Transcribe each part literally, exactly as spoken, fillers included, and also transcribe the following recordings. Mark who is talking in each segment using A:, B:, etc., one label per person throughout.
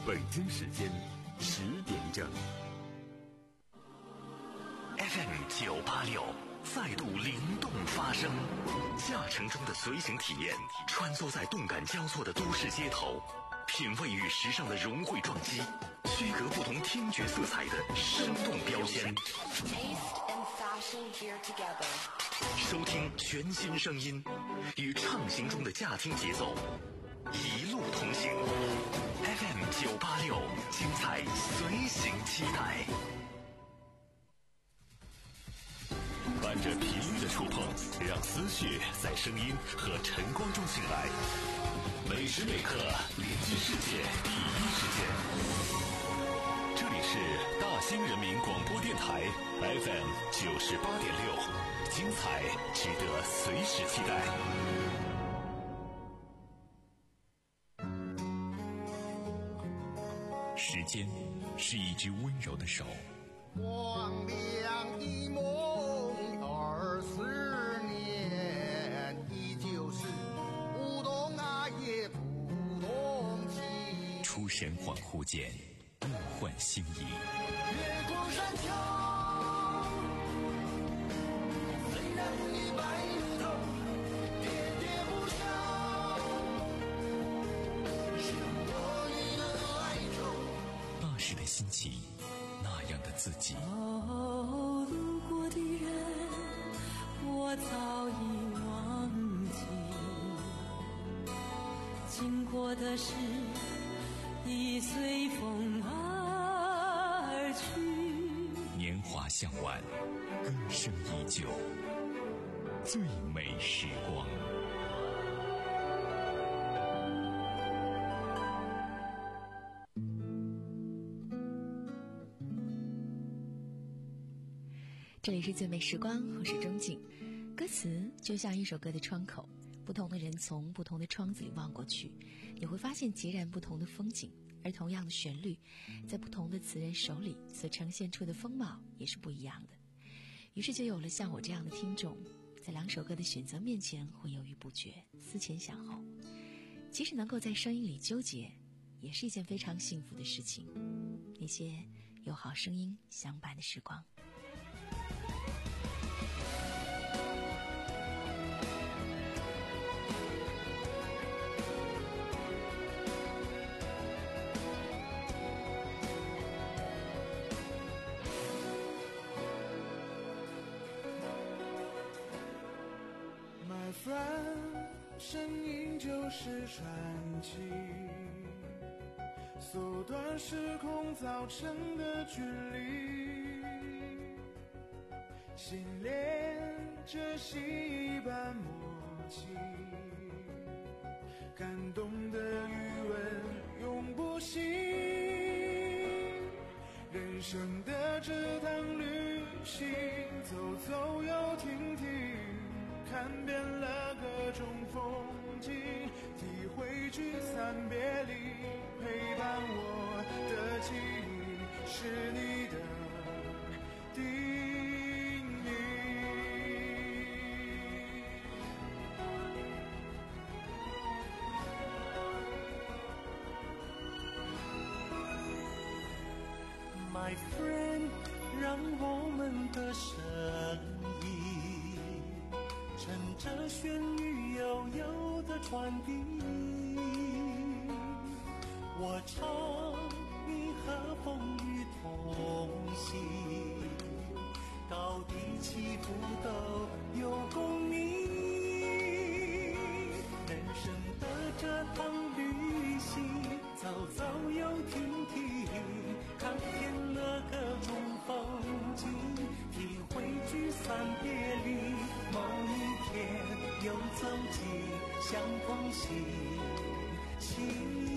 A: 北京时间十点整。F M 九八六再度灵动发声，驾乘中的随行体验，穿梭在动感交错的都市街头，品味与时尚的融汇撞击，区隔不同听觉色彩的生动标签。收听全新声音，与畅行中的驾听节奏，一路同行。F M 九八六，精彩随行期待。伴着频率的触碰，让思绪在声音和晨光中醒来。每时每刻连接世界第一时间。这里是大兴人民广播电台 F M 九十八点六，精彩值得随时期待。时间是一只温柔的手，
B: 光亮一梦二十年，依旧是不懂爱也不懂情。
A: 出神恍惚间，物换星移。
B: 月光山丘，虽然一败如头，喋喋不休，是我与的哀愁。
A: 那时的心情，那样的自己。
C: 哦，路过的人我早已忘记，经过的事已随风而去。
A: 年华向晚，歌声依旧，最美时光。
D: 这里是最美时光，我是钟景。歌词就像一首歌的窗口，不同的人从不同的窗子里望过去，你会发现截然不同的风景，而同样的旋律，在不同的词人手里所呈现出的风貌也是不一样的。于是就有了像我这样的听众，在两首歌的选择面前会犹豫不决，思前想后。即使能够在声音里纠结，也是一件非常幸福的事情。那些有好声音相伴的时光。
E: My friend， 声音就是传奇，缩短时空造成的距离，心连着心一般默契，感动的余温永不息。人生的这趟旅行，走走又停停，看遍了各种风景，体会聚散别离，陪伴我的记忆是你的定义。
F: My friend， 让我们的声音乘着旋律悠悠的传递，我唱你和风雨同行，高低起伏都有共鸣。人生的这趟旅行，走走又停停，看遍了各种风景，体会聚散别离，某一天又走进相同心情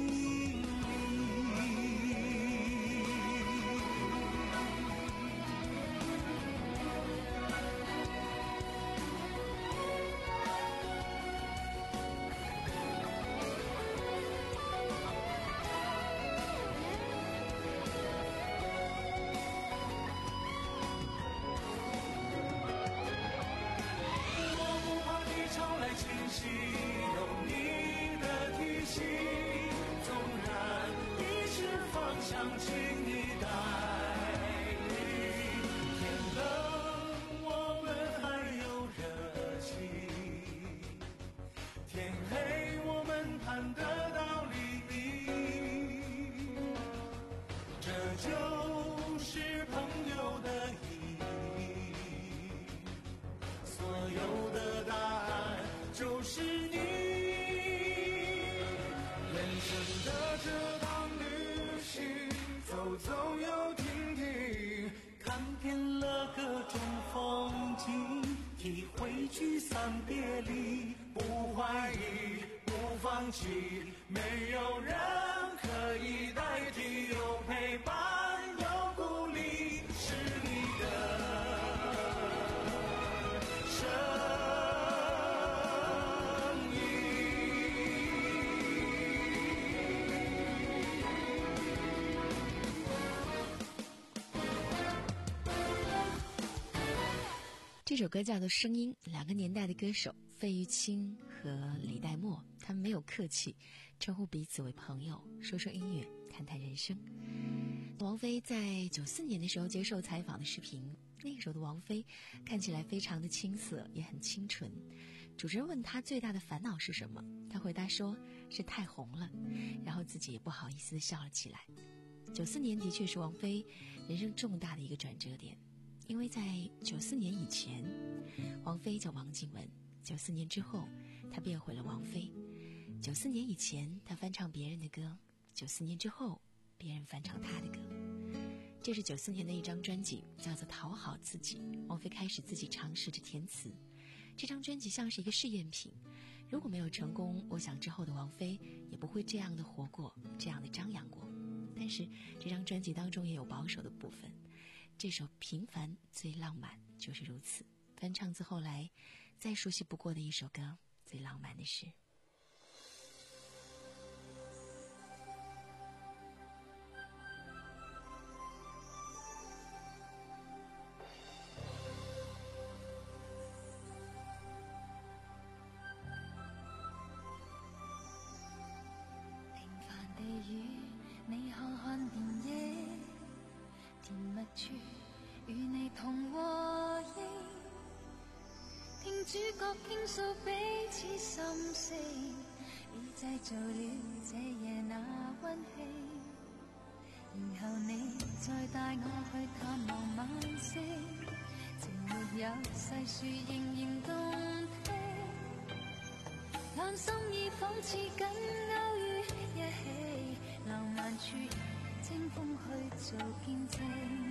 F: 有你的提醒， 想请你带领。天冷我们还有热情，天黑我们盼得到黎明。这就是朋友的意义，所有的答案就是你。人生的这趟旅行，走走又停停，看遍了各种风景，体会聚散别离，不怀疑，不放弃，没有人可以代替，有陪伴，有鼓励，是你的声音。
D: 这首歌叫做《声音》，两个年代的歌手费玉清和李代沫，他们没有客气，称呼彼此为朋友，说说音乐，谈谈人生。王菲在九四年的时候接受采访的视频，那个时候的王菲看起来非常的青涩，也很清纯。主持人问她最大的烦恼是什么，她回答说是太红了，然后自己也不好意思地笑了起来。九四年的确是王菲人生重大的一个转折点，因为在九四年以前，王菲叫王靖雯；九四年之后，她变回了王菲。九四年以前，她翻唱别人的歌；九四年之后，别人翻唱她的歌。这是九四年的一张专辑，叫做《讨好自己》。王菲开始自己尝试着填词。这张专辑像是一个试验品，如果没有成功，我想之后的王菲也不会这样的活过，这样的张扬过。但是这张专辑当中也有保守的部分。这首《平凡最浪漫》就是如此，翻唱自后来再熟悉不过的一首歌，最浪漫的事。
C: 平凡地与你看看電影，甜蜜處與你同和應，聽主角傾訴彼此心聲，已製造了這夜那溫馨。然後你再帶我去探望晚星，情沒有細說仍然動聽，但心意仿似緊勾於一起，浪漫處清風去做見證。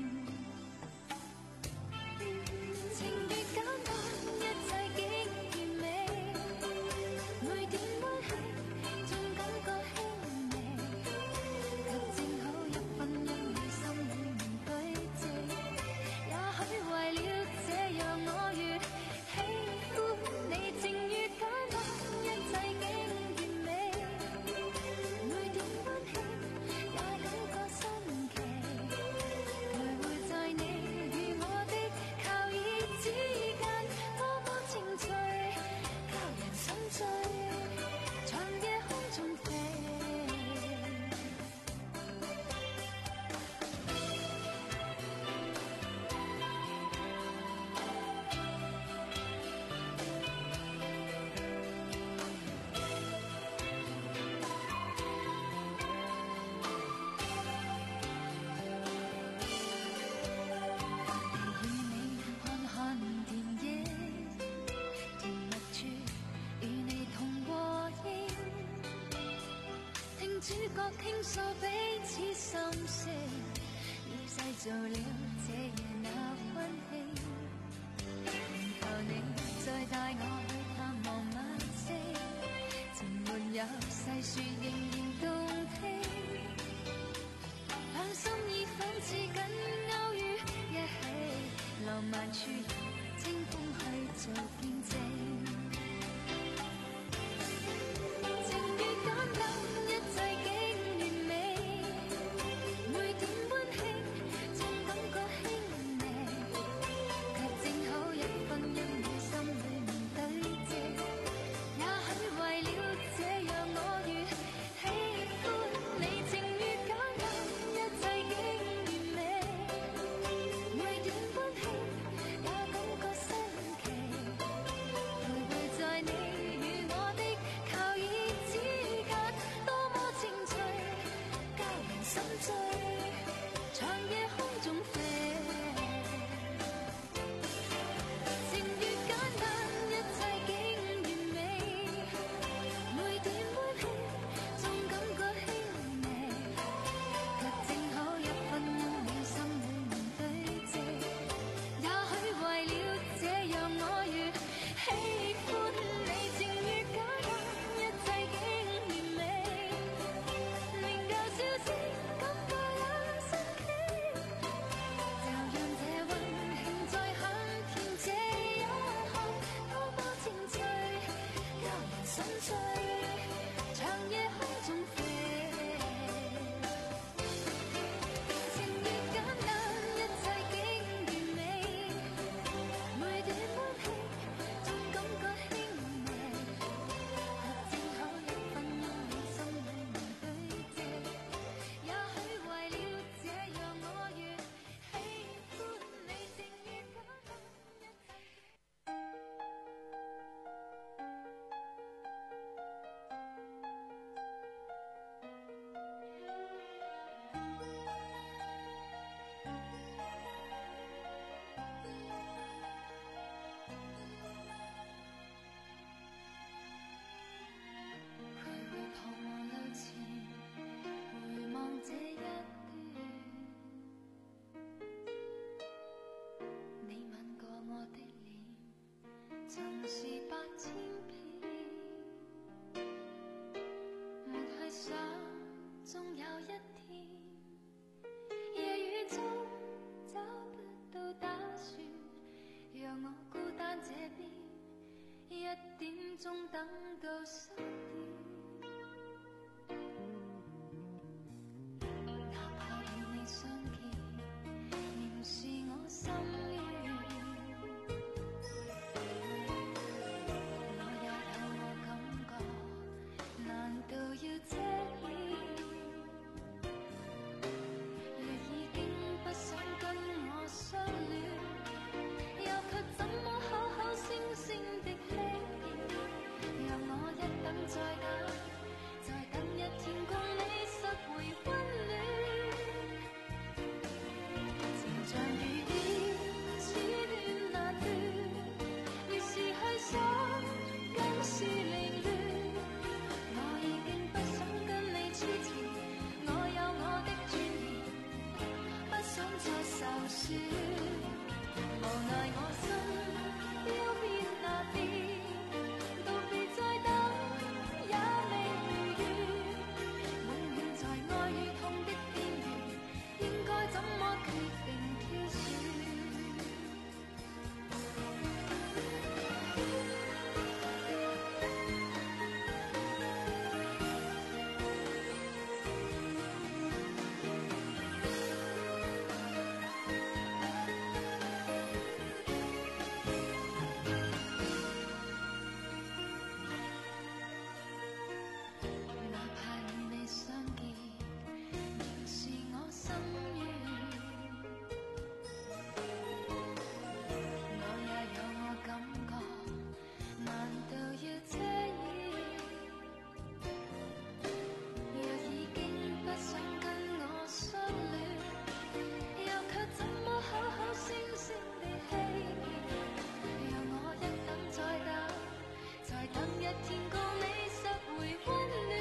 C: 情越簡單，一切竟完美，每點溫馨總感覺輕微，卻正好一分一秒心裏面對峙。也許為了這樣我越喜歡你，情越簡單，一切竟完美，每點溫馨也感覺新奇，徘徊在你與我的靠椅之間，多麼清脆，教人心醉，長夜空中飛。與你看看電影，甜蜜處與你同和應，聽主角傾訴彼此心聲，已製造了這夜那溫馨。然後你再帶我去探望晚星，情沒有細說仍然動聽，但心意仿似緊勾於一起，浪漫處清風去做見證。情越簡單，一切竟完美，每點溫馨總感覺輕微，卻正好一分一秒心裏面對峙。也許為了這樣我越喜歡心醉，長夜空中飛。情越簡單，一切竟完美。每段歡喜，總感覺輕微，卻正好一分一秒，心裏面堆積。也許為了這樣，我越喜歡你。情越簡單，一切竟完美。明舊笑聲，感覺也新奇。就讓這溫馨再響甜，這一刻多麼清脆，讓人心醉，長夜空中飛。情越簡單，一切竟完美。每段歡喜，總感覺輕微，卻正好一分一秒，心裏面堆積。也許為了這樣，我越喜歡你。情越簡單，一切。徘徊彷徨路前，回望這一段，你吻過我的臉，曾是百千遍。沒去想，終有一天，夜雨中找不到打算，讓我孤單這邊，一點鐘等到三點。哪怕與你相見，仍是我心願。我也有我感覺，難道要遮掩？若已經不想跟我相戀，又卻怎麼口口聲聲的欺騙？讓我一等再等，再等一天共你拾回溫暖。情像雨點，似斷難斷，越是去想，更是凌亂。我已經不想跟你痴纏，我有我的尊嚴，不想再受損。無奈我心飄變難辨，道別再等也未如願，永遠在愛與痛的邊緣，應該怎麼決定挑選？哪怕與你相見，仍是我心願。我也有我感覺，難道要遮掩？若已經不想跟我相戀，又卻怎麼口口聲聲地欺騙？讓我一等再等，再等一天共你拾回溫暖。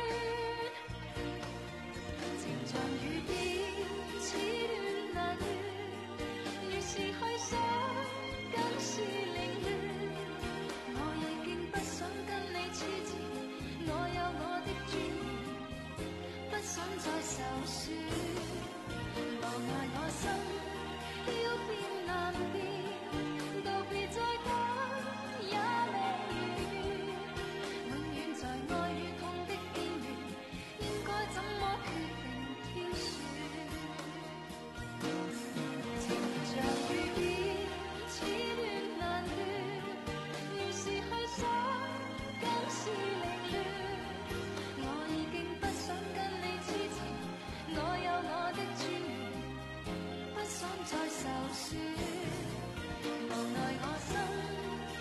C: 情像雨點，似斷難斷，越是去想，更是凌亂。我已經不想跟你痴纏，我有我的尊嚴，不想再受損。無奈我心飄變難辨，道別再等也未如願，永遠在愛與痛的邊緣，應該怎麼決定挑選？情像雨點，似斷難斷，越是去想，更是凌亂。我已經不想跟你痴纏，我有我的尊嚴，不想再受損。無奈我心飄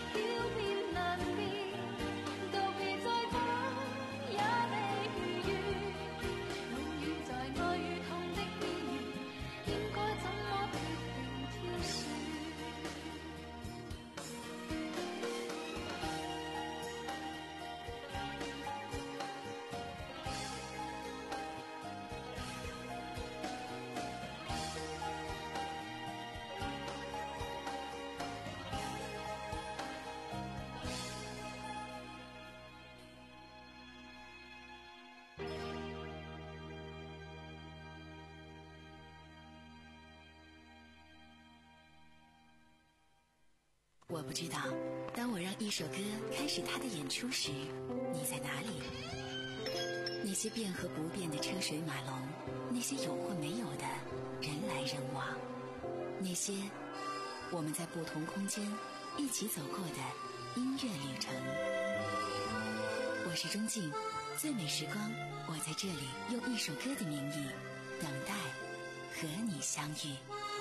D: 我不知道，当我让一首歌开始它的演出时，你在哪里？那些变和不变的车水马龙，那些有或没有的人来人往，那些我们在不同空间一起走过的音乐旅程。我是钟静，最美时光，我在这里用一首歌的名义等待和你相遇。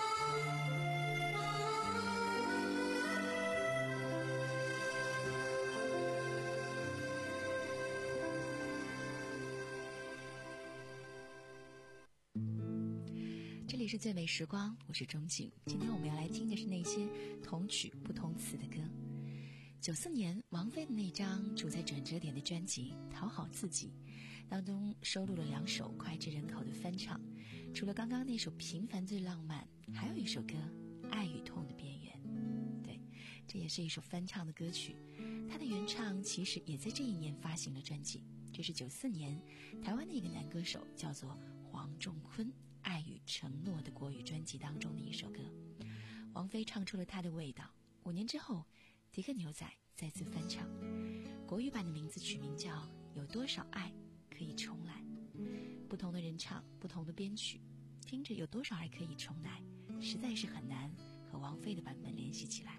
D: 这里是最美时光，我是钟景。今天我们要来听的是那些同曲不同词的歌。九四年王菲的那张处在转折点的专辑《讨好自己》当中收录了两首脍炙人口的翻唱，除了刚刚那首《平凡最浪漫》，还有一首歌《爱与痛的边缘》。对，这也是一首翻唱的歌曲，它的原唱其实也在这一年发行了专辑。这是九四年台湾的一个男歌手叫做黄仲坤《爱与承诺》的国语专辑当中的一首歌，王菲唱出了她的味道。五年之后，迪克牛仔再次翻唱，国语版的名字取名叫《有多少爱可以重来》。不同的人唱，不同的编曲，听着有多少爱可以重来，实在是很难和王菲的版本联系起来。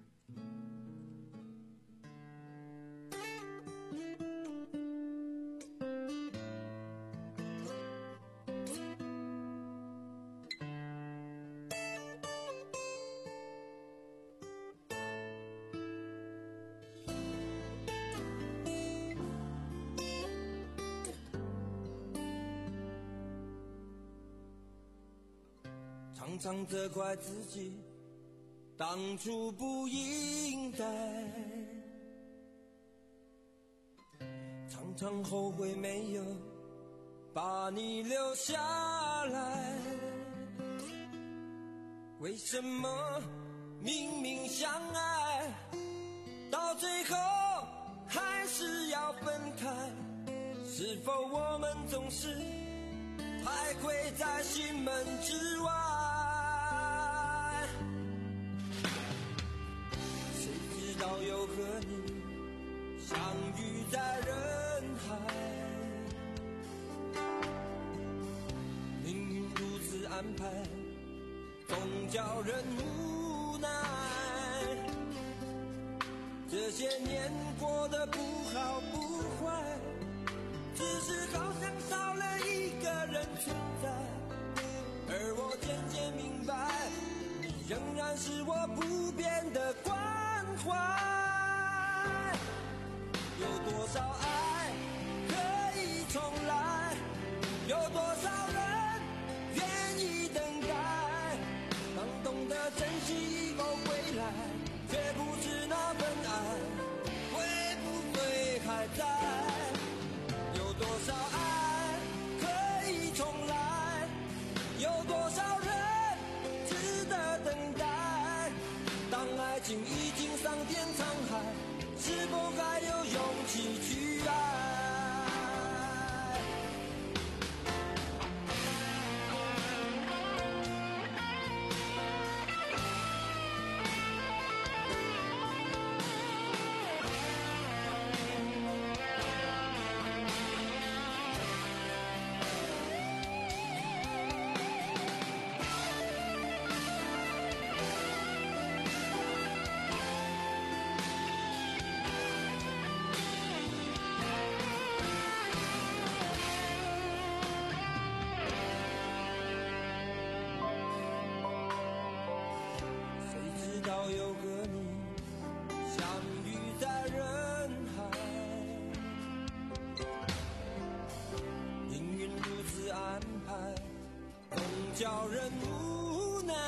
G: 常常责怪自己当初不应该，常常后悔没有把你留下来。为什么明明相爱，到最后还是要分开？是否我们总是徘徊在心门之外？谁知道又和你相遇在人海，命运如此安排，总叫人无奈。这些年过得不好不坏，只是好像少了一个人存在，而我渐渐明白，你仍然是我不变的关怀。有多少爱可以重来，有多少人愿意等待，当懂得珍惜以后回来，却不知那份爱会不会还在。有多少爱可以重来，有多少人值得等待，当爱情已经桑田沧海，是否还有勇气去爱？又和你相遇在人海，命运如此安排，总叫人无奈。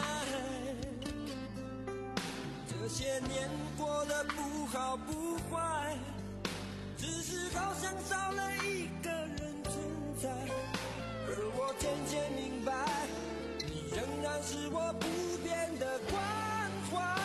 G: 这些年过得不好不坏，只是好像少了一个人存在，而我渐渐明白，你仍然是我不变的关怀。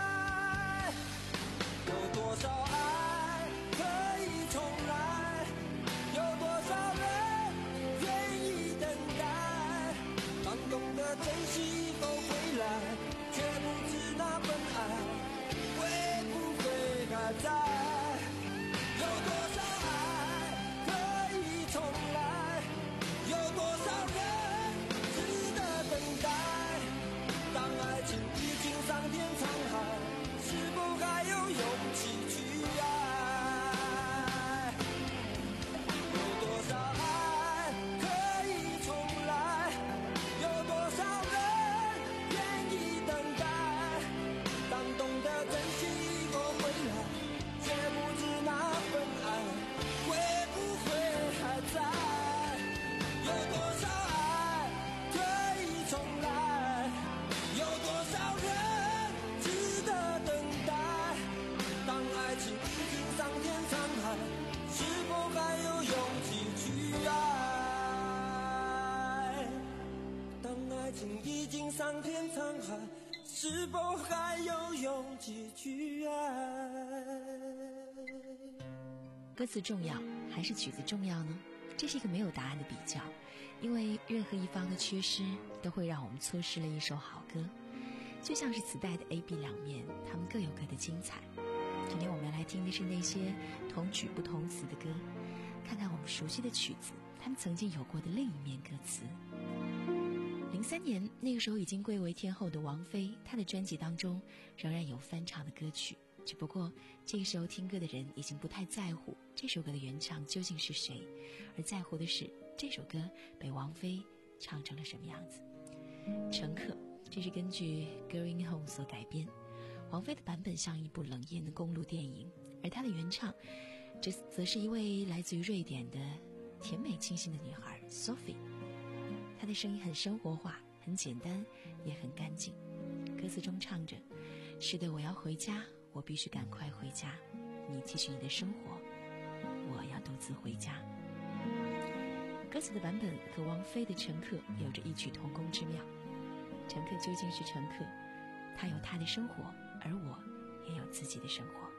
G: 有多少爱可以重来，有多少人愿意等待，当懂得珍惜以后回来，却不知那份爱会不还在？有多少爱可以重来？有多少人值得等待？当爱情已经桑田沧海，是否还有勇气去爱？有多少爱可以重来？有多少人愿意等待？当懂得珍惜以后回来，却不知那份爱会不会还在？有多少爱可以重来？有多少人值得等待？当爱情已经桑田沧海，是否还有勇气去爱？当爱情已经桑田沧海，是否还有勇气去爱？
D: 歌词重要还是曲子重要呢？这是一个没有答案的比较，因为任何一方的缺失都会让我们错失了一首好歌。就像是磁带的 A B 两面，它们各有各的精彩。今天我们要来听的是那些同曲不同词的歌，看看我们熟悉的曲子，它们曾经有过的另一面歌词。零三年，那个时候已经贵为天后的王菲，她的专辑当中仍然有翻唱的歌曲，只不过这个时候听歌的人已经不太在乎这首歌的原唱究竟是谁，而在乎的是这首歌被王菲唱成了什么样子。乘客，这是根据 Going Home 所改编，王菲的版本像一部冷艳的公路电影，而她的原唱这则是一位来自于瑞典的甜美清新的女孩 Sophie。 她的声音很生活化，很简单，也很干净。歌词中唱着，是的，我要回家，我必须赶快回家，你继续你的生活，我要独自回家。歌词的版本和王菲的乘客有着异曲同工之妙。乘客究竟是乘客，他有他的生活，而我也有自己的生活。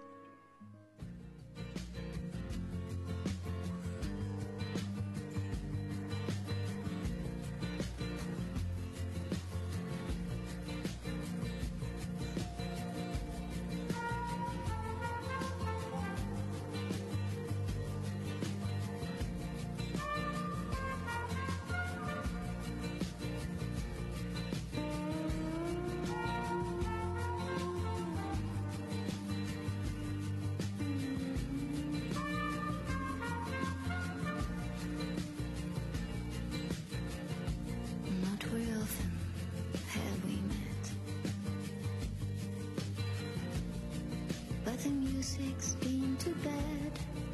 C: The music's been too bad.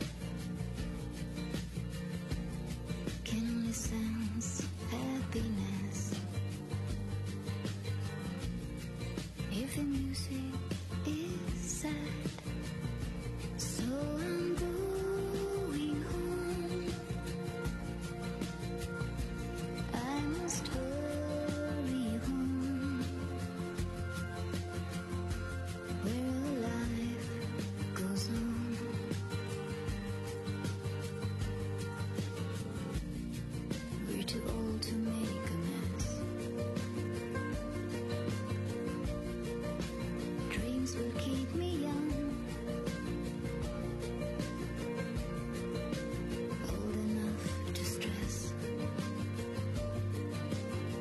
C: Can only sense happiness if the music is sad. So I'm going home. I must hurry home, where life goes on. We're too old to make a mess. Dreams will keep me young, old enough to stress.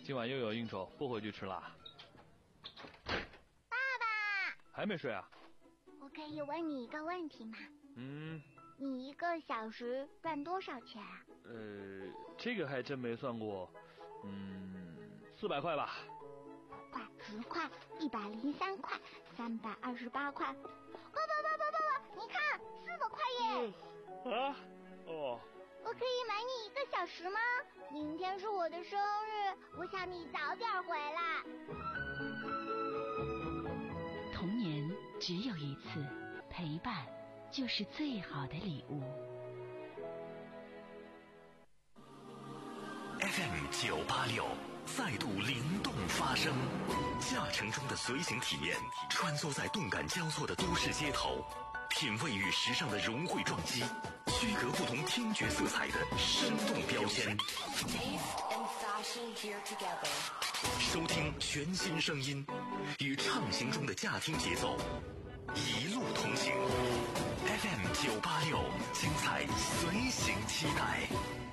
H: 今晚又有应酬，不回去吃啦。
I: 爸爸，
H: 还没睡啊？
I: 我可以问你一个问题吗？
H: 嗯。
I: 你一个小时赚多少钱啊？
H: 呃，这个还真没算过。嗯，四百块吧。
I: 块、十块、一百零三块、三百二十八块。爸爸爸爸爸爸，你看，四百块耶！
H: 嗯、啊？哦。
I: 我可以买你一个小时吗？明天是我的生日，我想你早点回来。
D: 童年只有一次，陪伴就是最好的礼物。
A: F M 九八六再度灵动发声，驾乘中的随行体验，穿梭在动感交错的都市街头，品味与时尚的融汇撞击，区隔不同听觉色彩的生动标签。收听全新声音，与畅行中的驾听节奏，一路同行。F M 九八六，精彩随行期待。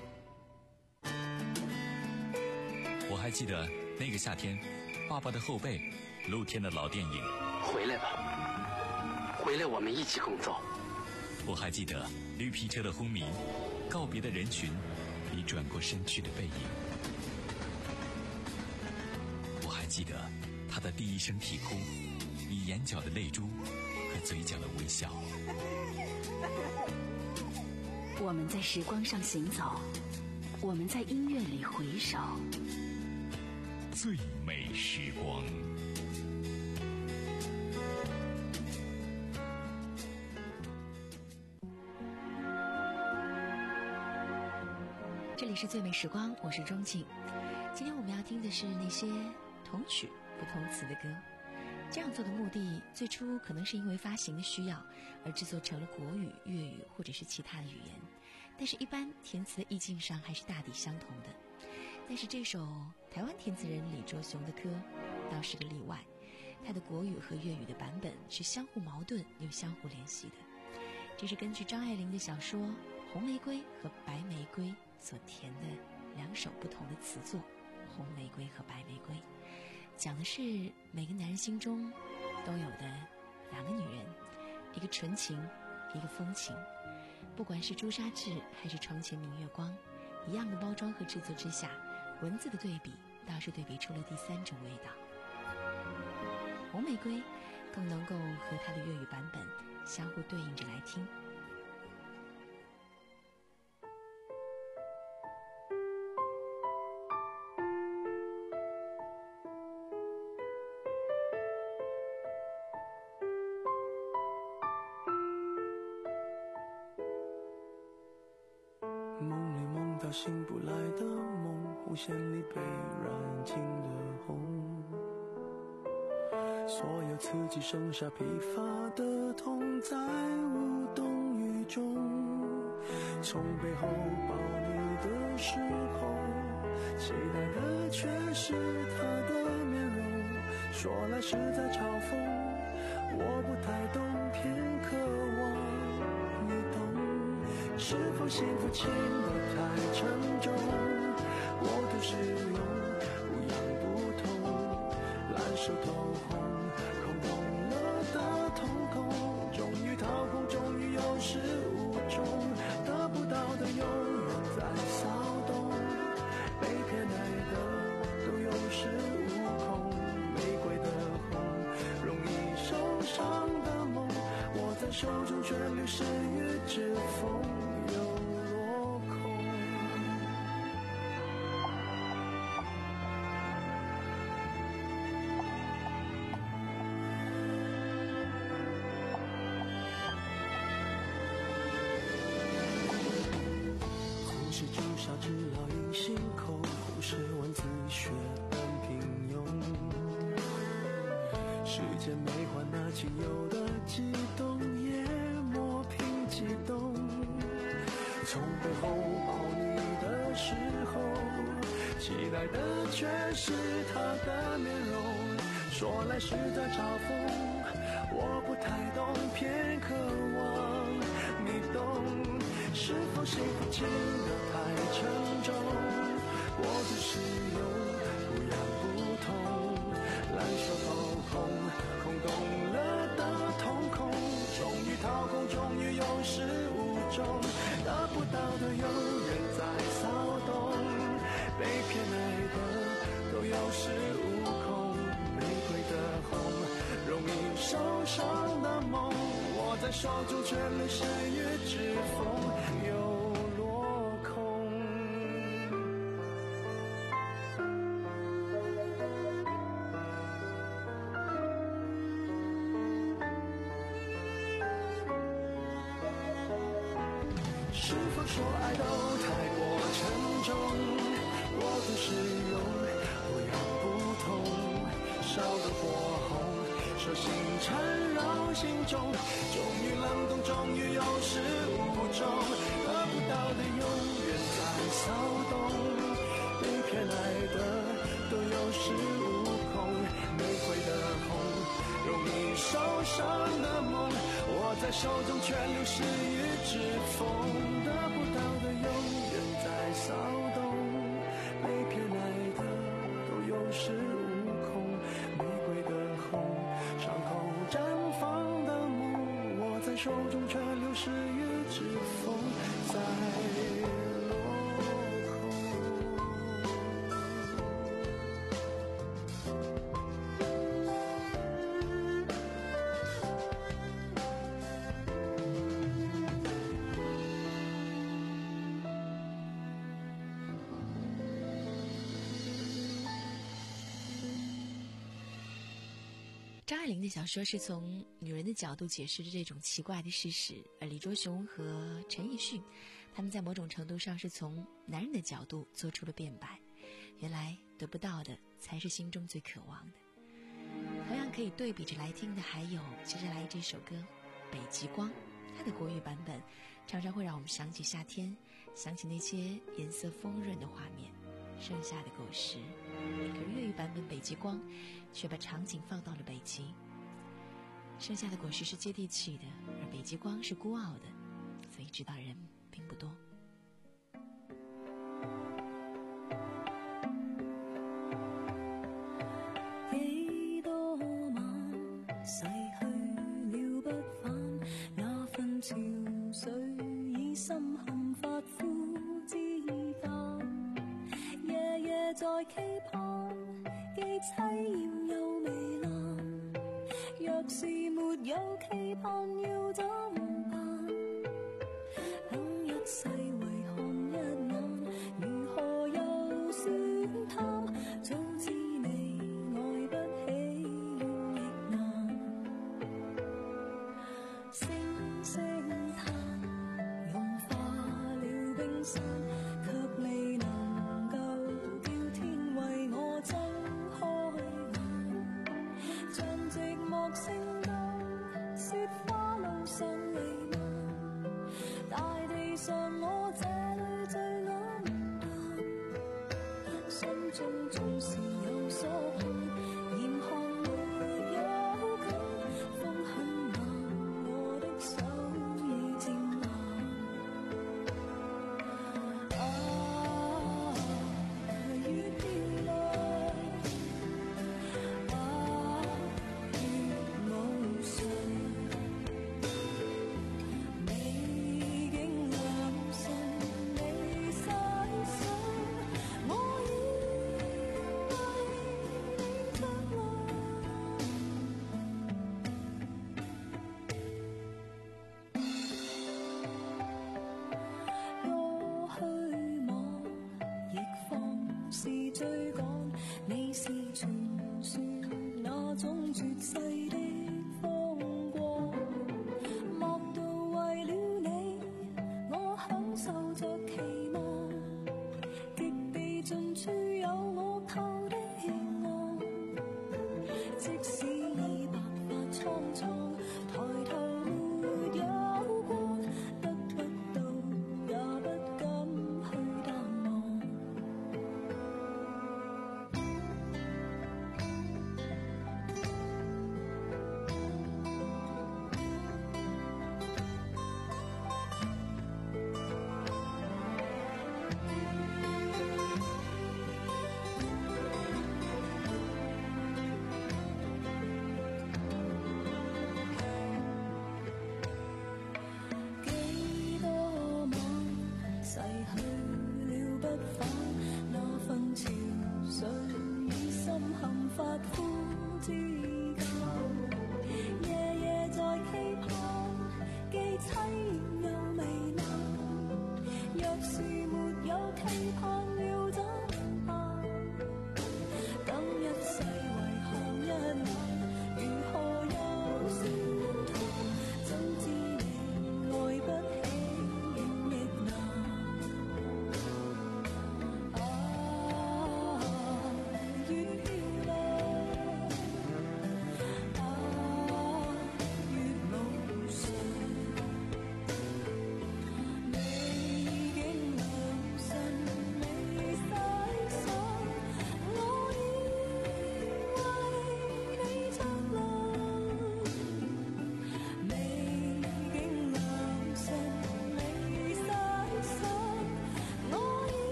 J: 我还记得那个夏天，爸爸的后背，露天的老电影。
K: 回来吧，回来，我们一起工作。
J: 我还记得绿皮车的轰鸣，告别的人群，你转过身去的背影。我还记得他的第一声啼哭，你眼角的泪珠和嘴角的微笑。
D: 我们在时光上行走，我们在音乐里回首。
J: 最美时光。
D: 这里是最美时光，我是钟静。今天我们要听的是那些同曲不同词的歌。这样做的目的，最初可能是因为发行的需要而制作成了国语、粤语或者是其他的语言，但是一般填词的意境上还是大抵相同的。但是这首台湾填词人李卓雄的歌倒是个例外，他的国语和粤语的版本是相互矛盾又相互联系的。这是根据张爱玲的小说《红玫瑰》和《白玫瑰》所填的两首不同的词作《红玫瑰》和《白玫瑰》，讲的是每个男人心中都有的两个女人，一个纯情，一个风情。不管是朱砂痣还是床前明月光，一样的包装和制作之下，文字的对比倒是对比出了第三种味道。红玫瑰更能够和它的粤语版本相互对应着来听。
F: 梦里梦到醒不来的梦，红线里被染尽的红，所有刺激剩下疲乏的痛，在无动于衷。从背后抱你的时候，期待的却是他的面容，说来是在嘲讽，我不太懂，偏渴望你懂。是否幸福轻得太沉重，我都是用不痒不痛，烂熟透红，空洞了的瞳孔，终于掏空，终于有始无终，得不到的永远在骚动，被偏爱的都有恃无恐，玫瑰的红，容易受伤的梦，握在手中却流失于指缝。仅有的悸动也磨平激动，从背后抱你的时候，期待的却是他的面容，说来是在嘲讽，我不太懂，偏渴望你懂。是否幸福轻得太沉重，我只是用不
E: 手中却流失于指缝又落空。是否说爱都太过沉重，我总是用不痒不痛，烧得火红，手心缠绕心中，终于冷冻，终于有始无终，得不到的永远在骚动，被骗来的都有恃无恐，玫瑰的红，容易受伤的梦，握在手中却流失于指缝，得不到的永远在骚动，被骗来的都有恃无恐，玫瑰的红，伤口绽放的梦，握在手中却流失于指缝，在落空。
D: 张爱玲的小说是从女人的角度解释着这种奇怪的事实，而李卓雄和陈奕迅他们在某种程度上是从男人的角度做出了辩白，原来得不到的才是心中最渴望的。同样可以对比着来听的还有接下来这首歌《北极光》，它的国语版本常常会让我们想起夏天，想起那些颜色丰润的画面，盛夏的果实。可是粤语版本《北极光》却把场景放到了北极，盛夏的果实是接地气的，而北极光是孤傲的，所以知道人并不多。
C: 幾多晚逝去了不返，那份潮水已深陷發膚之間，夜夜在期盼，既凄豔又糜爛，若是沒有期盼要怎辦？等一世為看一眼，如何又算貪？早知你愛不起亦難，星星嘆融化了冰山，卻未能夠叫天為我睜開眼，像寂寞星燈，雪花路上彌漫，大地上我這裏最黯淡，心中總是有所盼，嚴寒沒有近，風很冷，我的手已漸爛。啊，雨飄來，啊，月無常，美景良辰未細想，我已為你着涼。多虛妄，亦放肆追趕，你是傳說那種絕世的風光，莫道為了你，我享受着期望，極地盡處有我靠的岸，即使已白髮蒼蒼，抬頭沒有光，得不到也不敢去淡忘。幾多晚逝去了不返，那份潮水已深陷發膚之間，夜夜在期盼，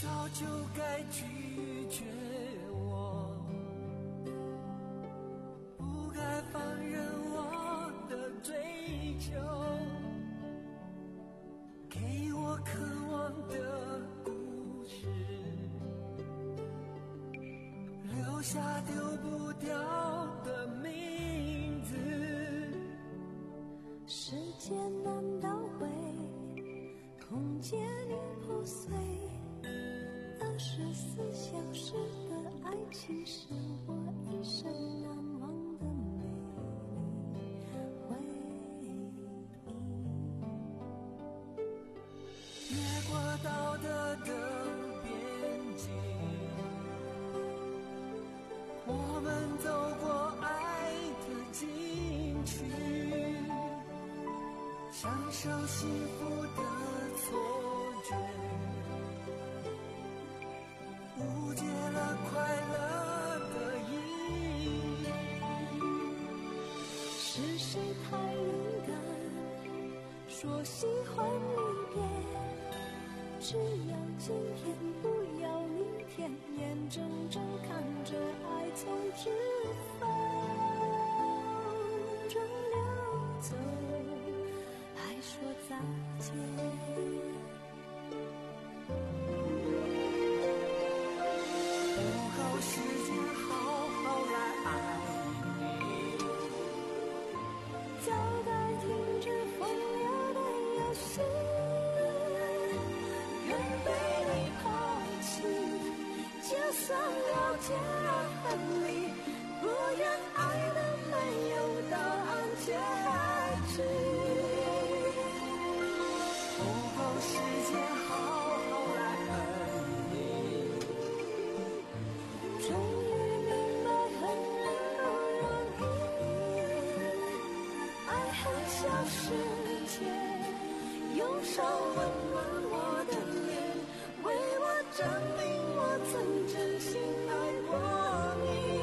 G: 早就该拒绝我，不该放任我的追求，给我渴望的故事，留下丢不掉的名字。
C: 时间难倒回，空间已破碎，二十四小时的爱情是我一生难忘的美丽回忆。
G: 越过道德的边境，我们走过爱的禁区，享受幸福的错觉，误解了快乐的意义。
C: 是谁太敏感，说喜欢离别，只要今天不要明天，眼睁睁看着爱从指缝中流走，还说再见。
G: 不够时间好好来爱你，
C: 早该停止风流的游戏，愿被你抛弃，就算了解恨你，不愿爱的没有答案结局。
G: 不够时间好好来恨你，
C: 终于明白恨人不容易，爱恨消失前，用手温暖我的脸，为我证明我曾真心爱过你。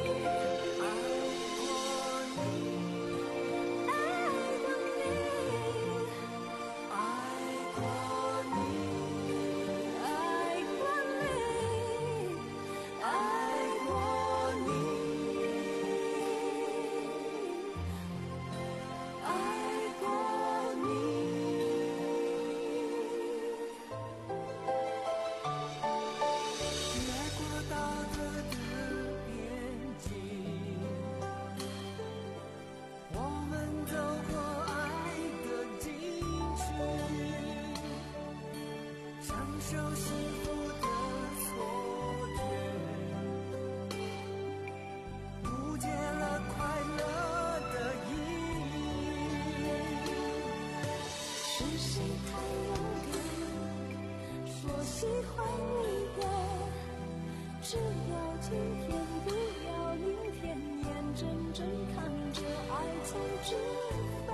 G: 受幸福的错觉，误解了快乐的意义。
C: 是谁太勇敢，说喜欢离别，只要今天不要明天，眼睁睁看着爱从指缝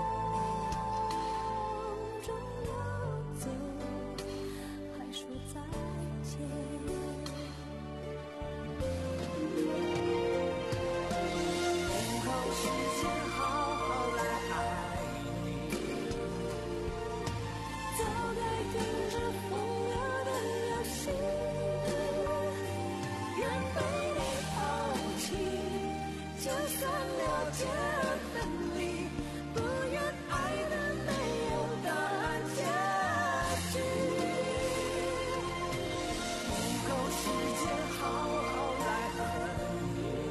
C: 中流走，还说再见。
G: 不够时间好好来爱你，
C: 早该停止风流的游戏，愿被你抛弃，就算了解分离，不愿爱的没有答案结局。
G: 不够时间好好来恨你，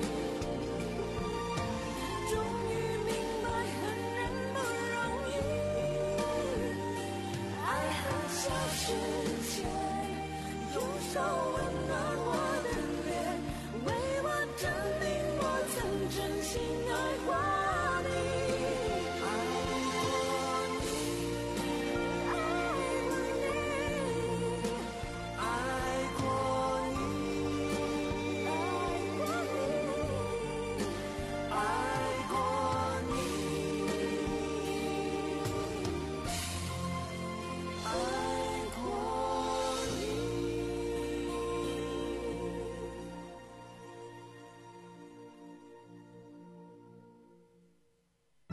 C: 终于明白恨人不容易，爱恨消失前，用手温暖我的脸，为我证明我曾真心爱过你。
G: 爱过你，爱过你，爱过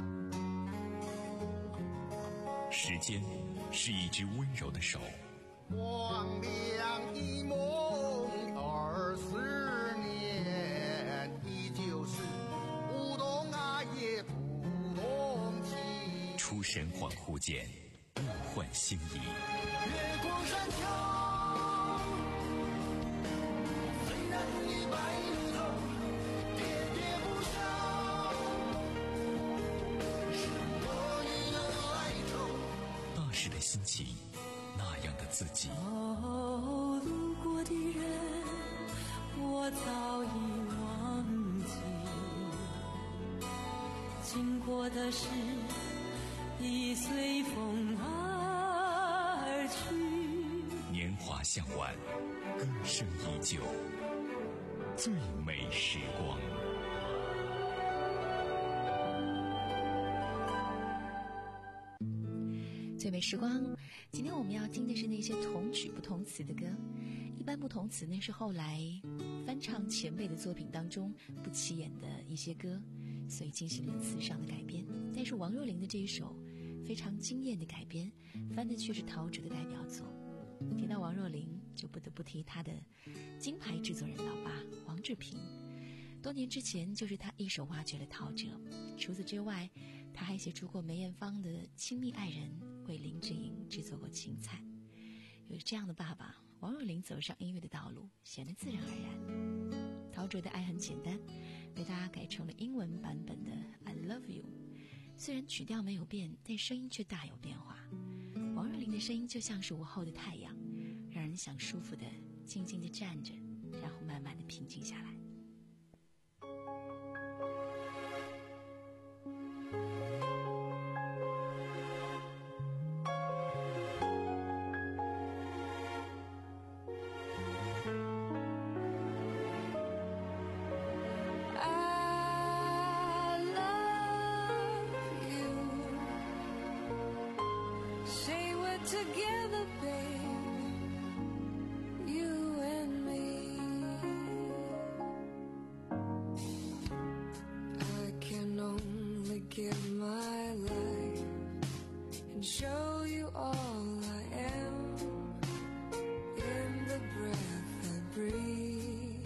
J: 时间是一只温柔的手，
B: 光亮一梦二十年，依旧是不懂爱也不懂情。
J: 出神恍惚间，物换星移。
G: 月光山丘，虽然已白了头，喋喋不休，是我与了哀愁。
J: 那时的心情，那样的自己。
F: 哦，路过的人，我早已忘记，经过的事已随风而去。
J: 年华向晚，歌声依旧，最美时光。
D: 最美时光，今天我们要听的是那些同曲不同词的歌。一般不同词呢是后来翻唱前辈的作品当中不起眼的一些歌，所以进行了词上的改编。但是王若琳的这一首非常惊艳的改编，翻的却是陶喆的代表作。提到王若琳，就不得不提她的金牌制作人老爸王志平。多年之前，就是他一手挖掘了陶喆。除此之外，他还协助过梅艳芳的亲密爱人，为林志颖制作过青菜。有这样的爸爸，王若琳走上音乐的道路显得自然而然。陶喆的爱很简单，被大家改成了英文版本的 I Love You。虽然曲调没有变，但声音却大有变化。王若琳的声音就像是午后的太阳，让人想舒服的静静地站着，然后慢慢地平静下来。
C: Together, babe, you and me. I can only give my life and show you all I am in the breath I breathe.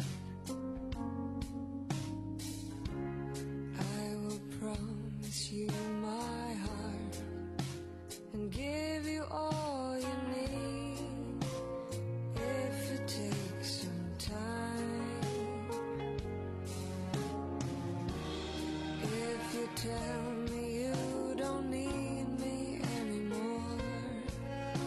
C: I will promise you my heart and give you all you need if you take some time. If you tell me you don't need me anymore,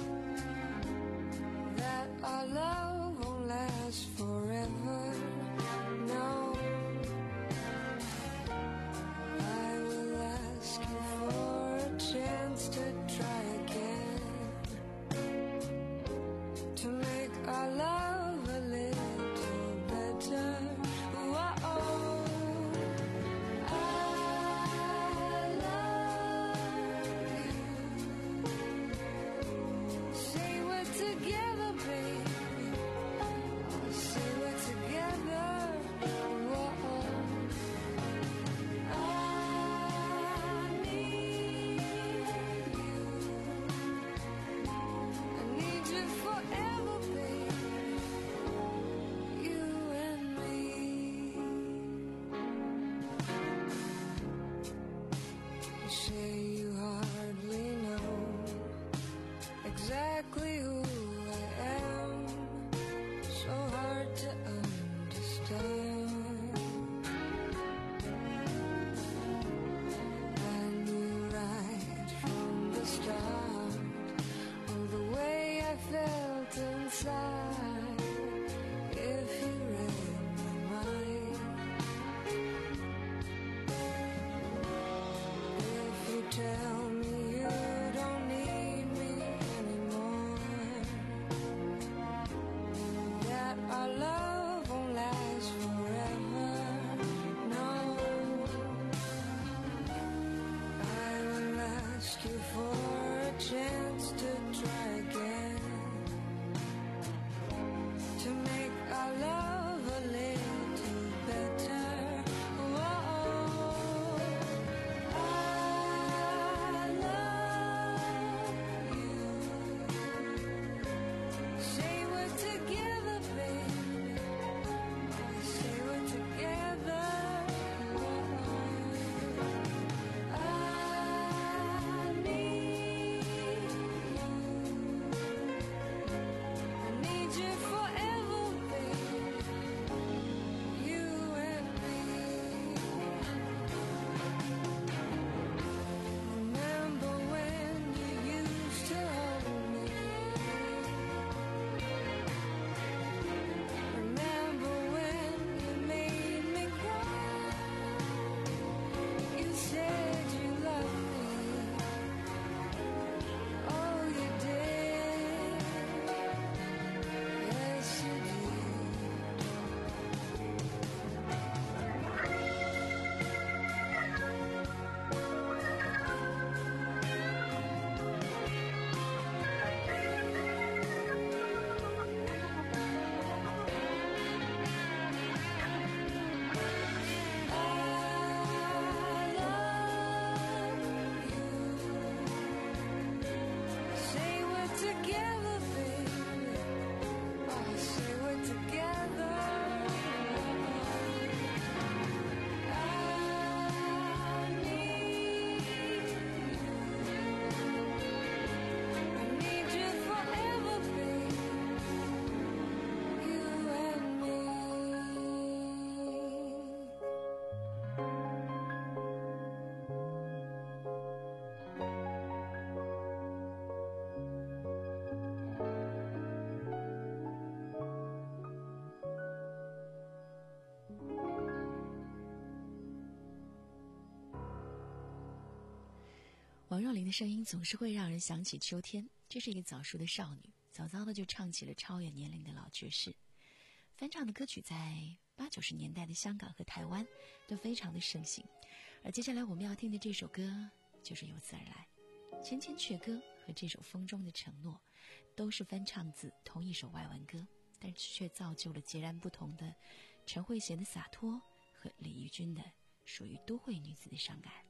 D: 若琳的声音总是会让人想起秋天，这是一个早熟的少女，早早的就唱起了超越年龄的老爵士。翻唱的歌曲在八九十年代的香港和台湾都非常的盛行，而接下来我们要听的这首歌就是由此而来。《千千阙歌》和这首《风中的承诺》都是翻唱自同一首外文歌，但是却造就了截然不同的陈慧娴的洒脱和李翊君的属于都会女子的伤感。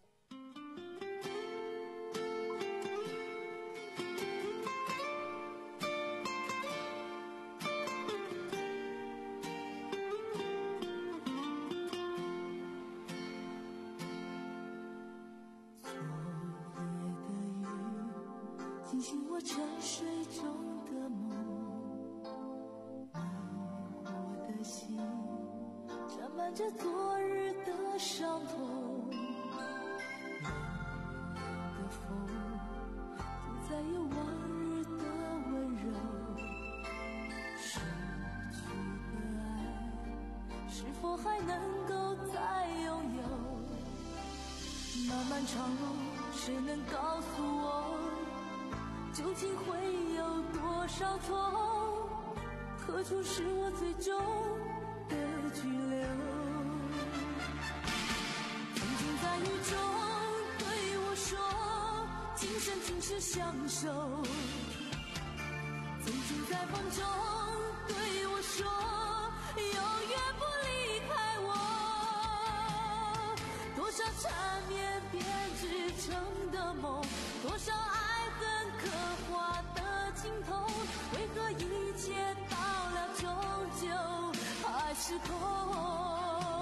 L: 惊醒我沉睡中的梦，迷我的心沾满着昨日的伤痛，冷冷的风不再有往日的温柔，失去的爱是否还能够再拥有？漫漫长路，谁能告诉我究竟会有多少痛？何处是我最终的居留？曾经在雨中对我说，今生今世相守。曾经在风中对我说，永远不离开我。多少缠绵编织成的梦，多少爱恨刻画的镜头，为何一切到了终究还是空？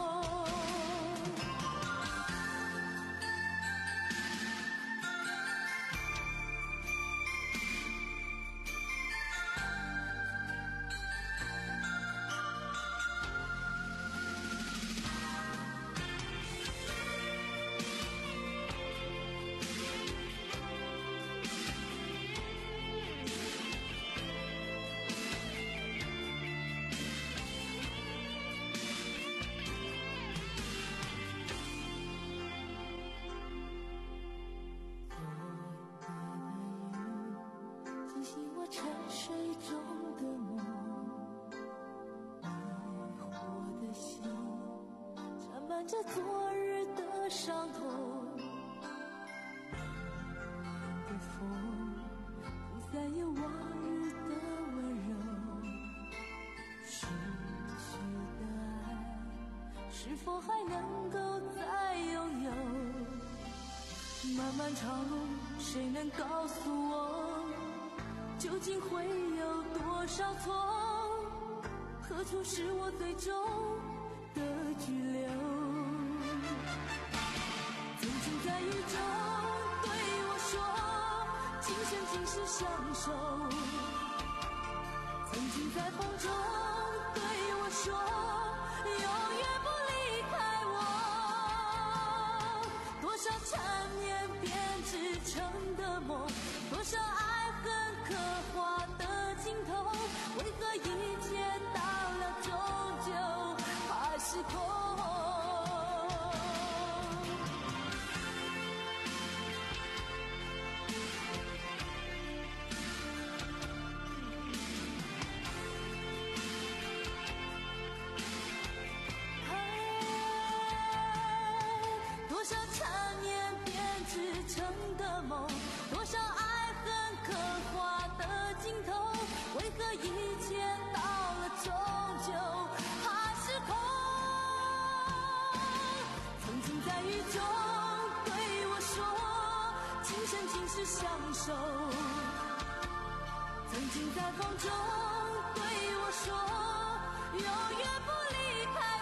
L: 沉睡中的梦，迷惑的心沾满着昨日的伤痛，冷的风不再有往日的温柔，失去的爱是否还能够再拥有？漫漫长路，谁能告诉我究竟会有多少错？何处是我最终的居留？曾经在雨中对我说，今生今世相守。曾经在风中对我说，永远不离开我。多少缠绵编织成的梦，多少爱恨刻画的镜头，为何一切到了终究还是空？多少缠绵编织成的梦，多少爱恨刻画的镜头，为何一切到了终究还是空？曾经在雨中对我说，今生今世相守。曾经在风中对我说，永远不离开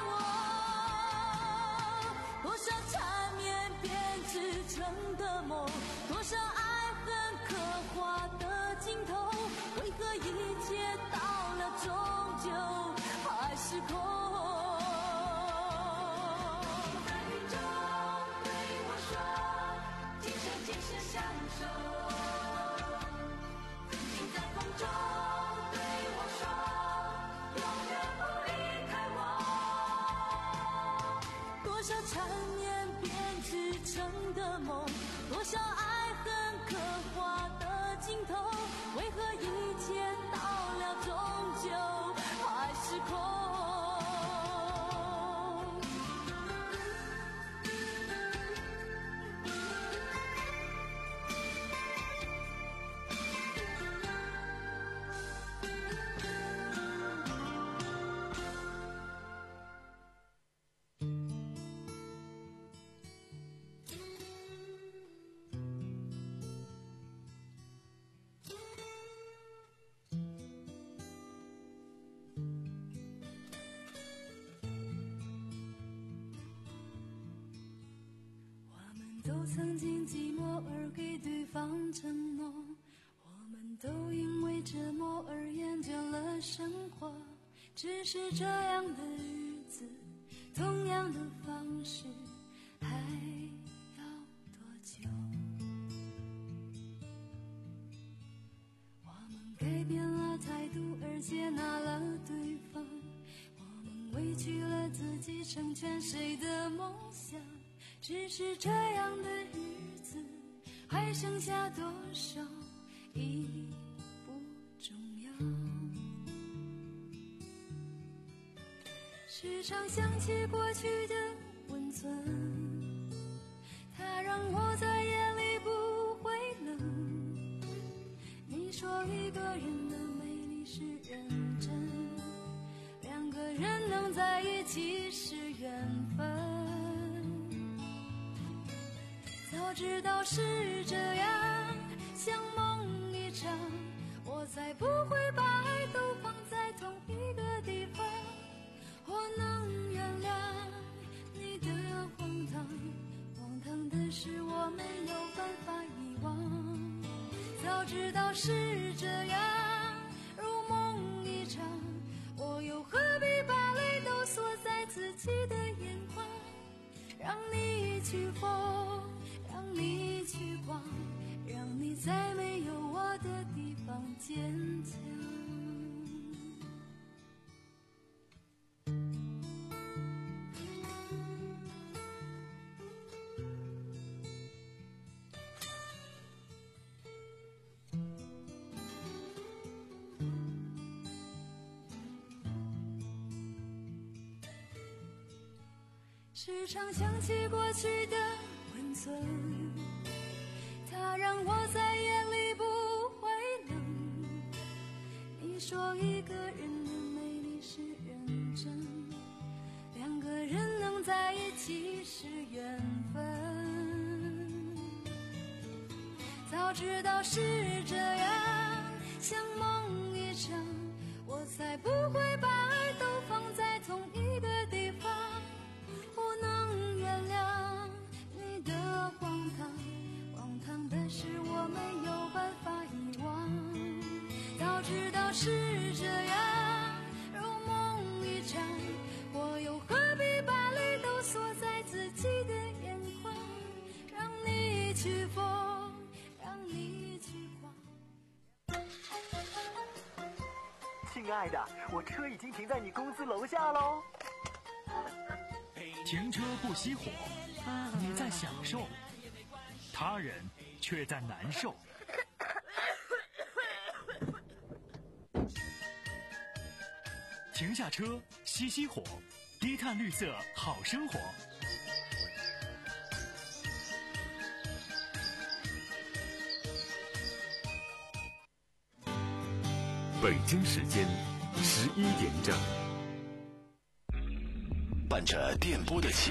L: 我。多少缠绵编织成的梦，多少爱恨刻画的镜头，为何一切到了终究还是空？在雨中对我说，今生今世相守。曾经在风中对我说，永远不离开我。多少缠绵编织成的梦，多少爱恨曾经寂寞而给对方承诺，我们都因为折磨而厌倦了生活。只是这样的日子，同样的方式，还要多久？我们改变了态度而接纳了对方，我们委屈了自己成全谁的梦想。只是这样的日子，还剩下多少已不重要。时常想起过去的温存，它让我在夜里不会冷。你说一个人的美丽是认真，两个人能在一起是缘分。早知道是这样，像梦一场，我才不会把爱都放在同一个地方。我能原谅你的荒唐，荒唐的是我没有办法遗忘。早知道是这样，如梦一场，我又何必把泪都锁在自己的眼眶。让你去疯，让你去狂，让你在没有我的地方坚强。时常想起过去的温存，它让我在夜里不会冷。你说一个人的美丽是认真，两个人能在一起是缘分。早知道是这样，像梦一场，我才不会把爱都放在同一个地方。不能原谅你的荒唐，荒唐的是我没有办法遗忘。早知道是这样，如梦一场，我又何必把泪都锁在自己的眼眶。让你去疯，让你去狂。
M: 亲爱的，我车已经停在你公司楼下喽。
N: 停车不熄火，你在享受，他人却在难受。停下车，熄熄火，低碳绿色好生活。
A: 北京时间十一点整，伴着电波的起